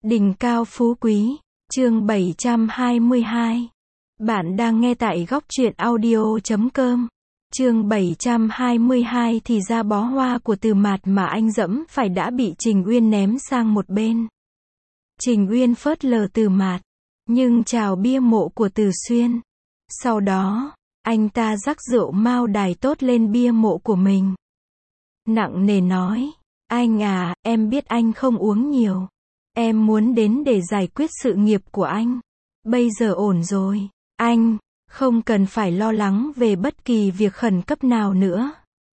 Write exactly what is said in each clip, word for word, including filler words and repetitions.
Đỉnh cao phú quý, chương bảy trăm hai mươi hai. Bạn đang nghe tại góc truyện audio chấm com. Chương bảy trăm hai mươi hai thì ra bó hoa của Từ Mạt mà anh dẫm phải đã bị Trình Uyên ném sang một bên. Trình Uyên phớt lờ Từ Mạt, nhưng chào bia mộ của Từ Xuyên. Sau đó, anh ta rắc rượu mao đài tốt lên bia mộ của mình. Nặng nề nói, anh à, em biết anh không uống nhiều. Em muốn đến để giải quyết sự nghiệp của anh. Bây giờ ổn rồi. Anh, không cần phải lo lắng về bất kỳ việc khẩn cấp nào nữa.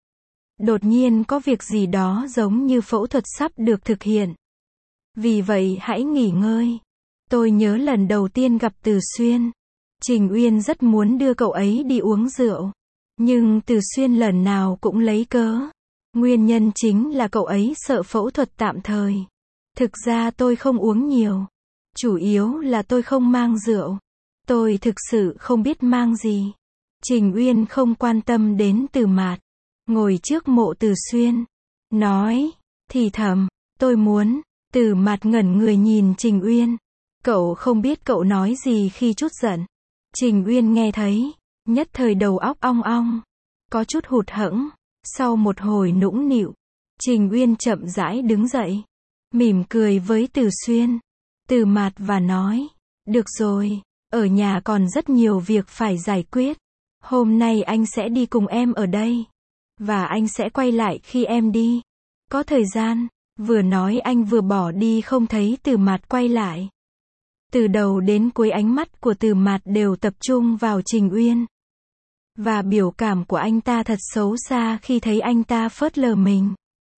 Đột nhiên có việc gì đó giống như phẫu thuật sắp được thực hiện. Vì vậy hãy nghỉ ngơi. Tôi nhớ lần đầu tiên gặp Từ Xuyên. Trình Uyên rất muốn đưa cậu ấy đi uống rượu. Nhưng Từ Xuyên lần nào cũng lấy cớ. Nguyên nhân chính là cậu ấy sợ phẫu thuật tạm thời. Thực ra tôi không uống nhiều. Chủ yếu là tôi không mang rượu. Tôi thực sự không biết mang gì. Trình Uyên không quan tâm đến Từ Mạt. Ngồi trước mộ Từ Xuyên. Nói, thì thầm, tôi muốn. Từ Mạt ngẩn người nhìn Trình Uyên. Cậu không biết cậu nói gì khi chút giận. Trình Uyên nghe thấy. Nhất thời đầu óc ong ong. Có chút hụt hẫng. Sau một hồi nũng nịu. Trình Uyên chậm rãi đứng dậy. Mỉm cười với Từ Xuyên, Từ Mạt và nói, được rồi, ở nhà còn rất nhiều việc phải giải quyết. Hôm nay anh sẽ đi cùng em ở đây. Và anh sẽ quay lại khi em đi. Có thời gian, vừa nói anh vừa bỏ đi không thấy Từ Mạt quay lại. Từ đầu đến cuối ánh mắt của Từ Mạt đều tập trung vào Trình Uyên. Và biểu cảm của anh ta thật xấu xa khi thấy anh ta phớt lờ mình.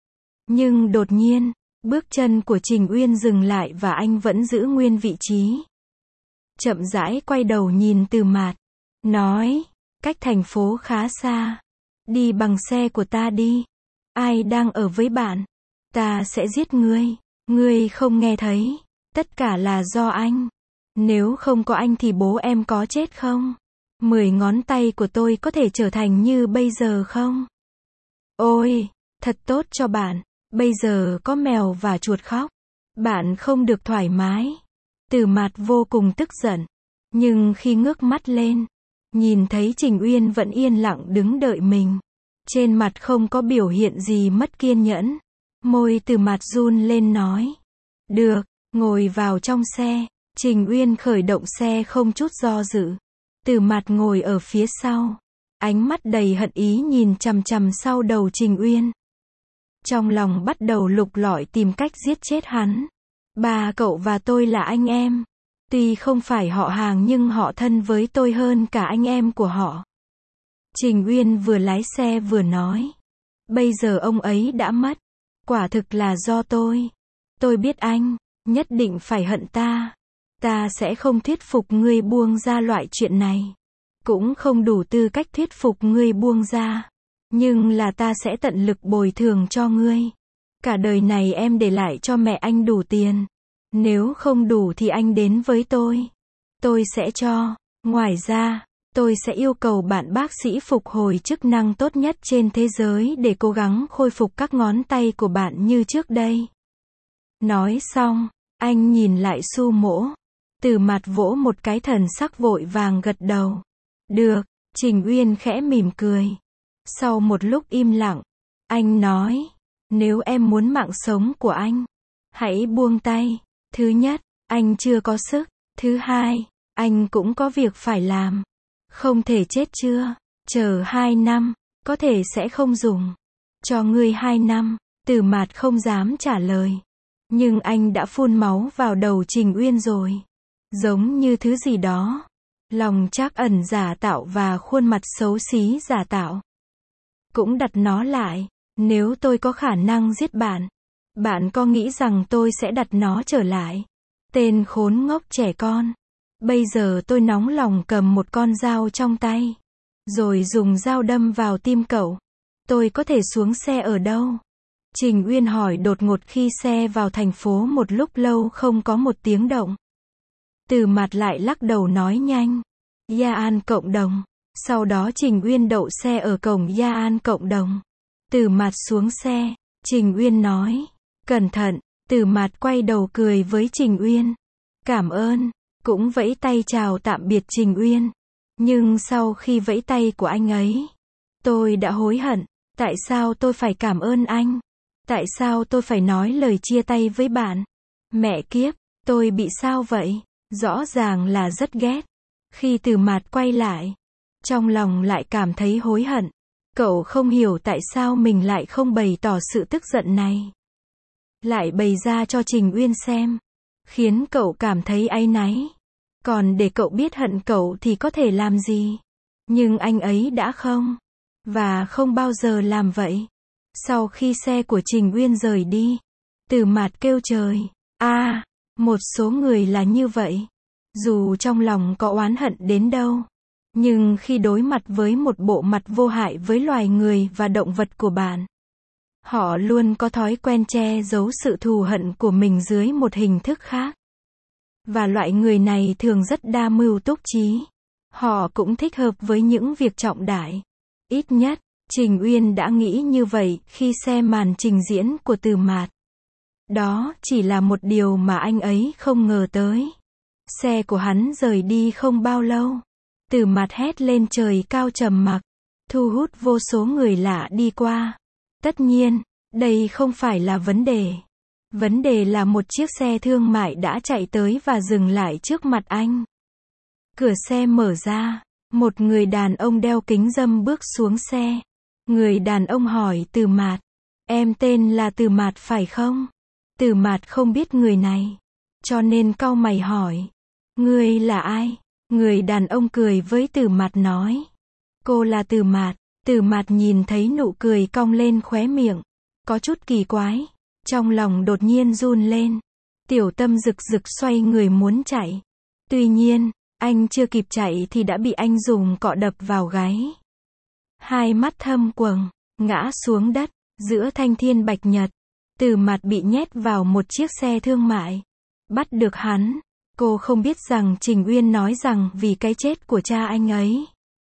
Nhưng đột nhiên, bước chân của Trình Uyên dừng lại và anh vẫn giữ nguyên vị trí. Chậm rãi quay đầu nhìn Từ Mạt. Nói, cách thành phố khá xa. Đi bằng xe của ta đi. Ai đang ở với bạn? Ta sẽ giết ngươi. Ngươi không nghe thấy. Tất cả là do anh. Nếu không có anh thì bố em có chết không? Mười ngón tay của tôi có thể trở thành như bây giờ không? Ôi, thật tốt cho bạn. Bây giờ có mèo và chuột khóc. Bạn không được thoải mái. Từ Mạt vô cùng tức giận. Nhưng khi ngước mắt lên, nhìn thấy Trình Uyên vẫn yên lặng đứng đợi mình. Trên mặt không có biểu hiện gì mất kiên nhẫn. Môi Từ Mạt run lên nói. Được, ngồi vào trong xe. Trình Uyên khởi động xe không chút do dự. Từ Mạt ngồi ở phía sau. Ánh mắt đầy hận ý nhìn chằm chằm sau đầu Trình Uyên. Trong lòng bắt đầu lục lọi tìm cách giết chết hắn. Ba cậu và tôi là anh em. Tuy không phải họ hàng nhưng họ thân với tôi hơn cả anh em của họ. Trình Uyên vừa lái xe vừa nói. Bây giờ ông ấy đã mất. Quả thực là do tôi. Tôi biết anh, nhất định phải hận ta. Ta sẽ không thuyết phục ngươi buông ra loại chuyện này. Cũng không đủ tư cách thuyết phục ngươi buông ra. Nhưng là ta sẽ tận lực bồi thường cho ngươi. Cả đời này em để lại cho mẹ anh đủ tiền. Nếu không đủ thì anh đến với tôi. Tôi sẽ cho. Ngoài ra, tôi sẽ yêu cầu bạn bác sĩ phục hồi chức năng tốt nhất trên thế giới để cố gắng khôi phục các ngón tay của bạn như trước đây. Nói xong, anh nhìn lại Su Mỗ. Từ Mạt vỗ một cái thần sắc vội vàng gật đầu. Được, Trình Uyên khẽ mỉm cười. Sau một lúc im lặng, anh nói, nếu em muốn mạng sống của anh, hãy buông tay. Thứ nhất, anh chưa có sức. Thứ hai, anh cũng có việc phải làm. Không thể chết chưa? Chờ hai năm, có thể sẽ không dùng. Cho ngươi hai năm. Từ Mạt không dám trả lời. Nhưng anh đã phun máu vào đầu Trình Uyên rồi. Giống như thứ gì đó. Lòng trắc ẩn giả tạo và khuôn mặt xấu xí giả tạo. Cũng đặt nó lại. Nếu tôi có khả năng giết bạn, bạn có nghĩ rằng tôi sẽ đặt nó trở lại? Tên khốn ngốc trẻ con. Bây giờ tôi nóng lòng cầm một con dao trong tay. Rồi dùng dao đâm vào tim cậu. Tôi có thể xuống xe ở đâu? Trình Uyên hỏi đột ngột khi xe vào thành phố một lúc lâu không có một tiếng động. Từ Mạt lại lắc đầu nói nhanh. Gia An cộng đồng. Sau đó Trình Uyên đậu xe ở cổng Gia An cộng đồng. Từ Mạt xuống xe. Trình Uyên nói. Cẩn thận. Từ Mạt quay đầu cười với Trình Uyên. Cảm ơn, cũng vẫy tay chào tạm biệt Trình Uyên. Nhưng sau khi vẫy tay của anh ấy, tôi đã hối hận. Tại sao tôi phải cảm ơn anh? Tại sao tôi phải nói lời chia tay với bạn? Mẹ kiếp, tôi bị sao vậy? Rõ ràng là rất ghét. Khi Từ Mạt quay lại, trong lòng lại cảm thấy hối hận. Cậu không hiểu tại sao mình lại không bày tỏ sự tức giận này. Lại bày ra cho Trình Uyên xem. Khiến cậu cảm thấy áy náy. Còn để cậu biết hận cậu thì có thể làm gì? Nhưng anh ấy đã không. Và không bao giờ làm vậy. Sau khi xe của Trình Uyên rời đi, Từ Mạt kêu trời. a à, một số người là như vậy. Dù trong lòng có oán hận đến đâu, nhưng khi đối mặt với một bộ mặt vô hại với loài người và động vật của bạn, họ luôn có thói quen che giấu sự thù hận của mình dưới một hình thức khác. Và loại người này thường rất đa mưu túc trí. Họ cũng thích hợp với những việc trọng đại. Ít nhất, Trình Uyên đã nghĩ như vậy khi xem màn trình diễn của Từ Mạt. Đó chỉ là một điều mà anh ấy không ngờ tới. Xe của hắn rời đi không bao lâu. Từ Mạt hét lên trời cao trầm mặc, thu hút vô số người lạ đi qua. Tất nhiên, đây không phải là vấn đề. Vấn đề là một chiếc xe thương mại đã chạy tới và dừng lại trước mặt anh. Cửa xe mở ra, một người đàn ông đeo kính râm bước xuống xe. Người đàn ông hỏi Từ Mạt, em tên là Từ Mạt phải không? Từ Mạt không biết người này, cho nên cau mày hỏi, ngươi là ai? Người đàn ông cười với Từ Mạt nói, cô là Từ Mạt. Từ Mạt nhìn thấy nụ cười cong lên khóe miệng, có chút kỳ quái, trong lòng đột nhiên run lên. Tiểu Tâm rực rực xoay người muốn chạy. Tuy nhiên, anh chưa kịp chạy thì đã bị anh dùng cọ đập vào gáy. Hai mắt thâm quầng, ngã xuống đất, giữa thanh thiên bạch nhật. Từ Mạt bị nhét vào một chiếc xe thương mại. Bắt được hắn, cô không biết rằng Trình Uyên nói rằng vì cái chết của cha anh ấy.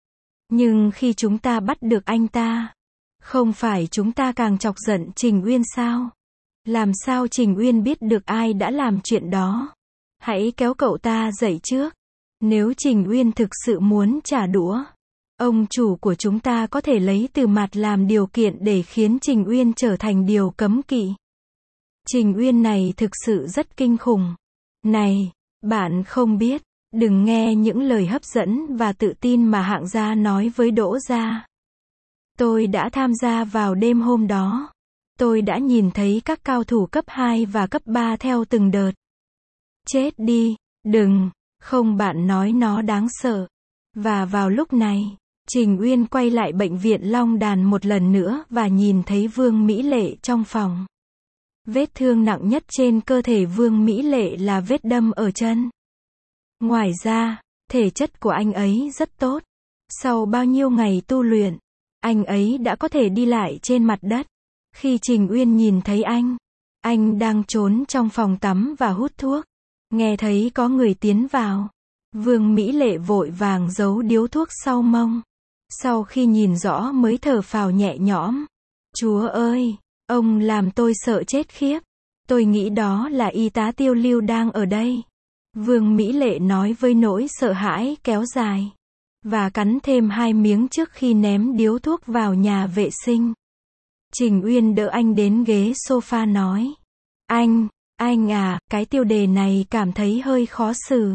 Nhưng khi chúng ta bắt được anh ta, không phải chúng ta càng chọc giận Trình Uyên sao? Làm sao Trình Uyên biết được ai đã làm chuyện đó? Hãy kéo cậu ta dậy trước. Nếu Trình Uyên thực sự muốn trả đũa, ông chủ của chúng ta có thể lấy Từ Mạt làm điều kiện để khiến Trình Uyên trở thành điều cấm kỵ. Trình Uyên này thực sự rất kinh khủng. Này, bạn không biết, đừng nghe những lời hấp dẫn và tự tin mà hạng gia nói với Đỗ gia. Tôi đã tham gia vào đêm hôm đó. Tôi đã nhìn thấy các cao thủ cấp hai và cấp ba theo từng đợt. Chết đi, đừng, không bạn nói nó đáng sợ. Và vào lúc này, Trình Uyên quay lại bệnh viện Long Đàn một lần nữa và nhìn thấy Vương Mỹ Lệ trong phòng. Vết thương nặng nhất trên cơ thể Vương Mỹ Lệ là vết đâm ở chân. Ngoài ra, thể chất của anh ấy rất tốt. Sau bao nhiêu ngày tu luyện, anh ấy đã có thể đi lại trên mặt đất. Khi Trình Uyên nhìn thấy anh, anh đang trốn trong phòng tắm và hút thuốc. Nghe thấy có người tiến vào, Vương Mỹ Lệ vội vàng giấu điếu thuốc sau mông. Sau khi nhìn rõ mới thở phào nhẹ nhõm. Chúa ơi, ông làm tôi sợ chết khiếp. Tôi nghĩ đó là y tá Tiêu Lưu đang ở đây. Vương Mỹ Lệ nói với nỗi sợ hãi kéo dài. Và cắn thêm hai miếng trước khi ném điếu thuốc vào nhà vệ sinh. Trình Uyên đỡ anh đến ghế sofa nói. Anh, anh à, cái tiêu đề này cảm thấy hơi khó xử.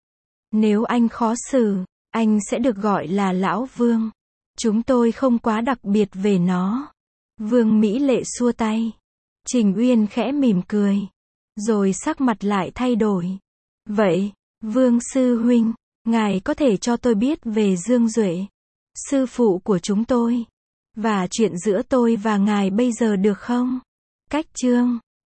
Nếu anh khó xử, anh sẽ được gọi là Lão Vương. Chúng tôi không quá đặc biệt về nó. Vương Mỹ Lệ xua tay. Trình Uyên khẽ mỉm cười. Rồi sắc mặt lại thay đổi. Vậy, Vương Sư Huynh, ngài có thể cho tôi biết về Dương Duệ, sư phụ của chúng tôi, và chuyện giữa tôi và ngài bây giờ được không? Cách chương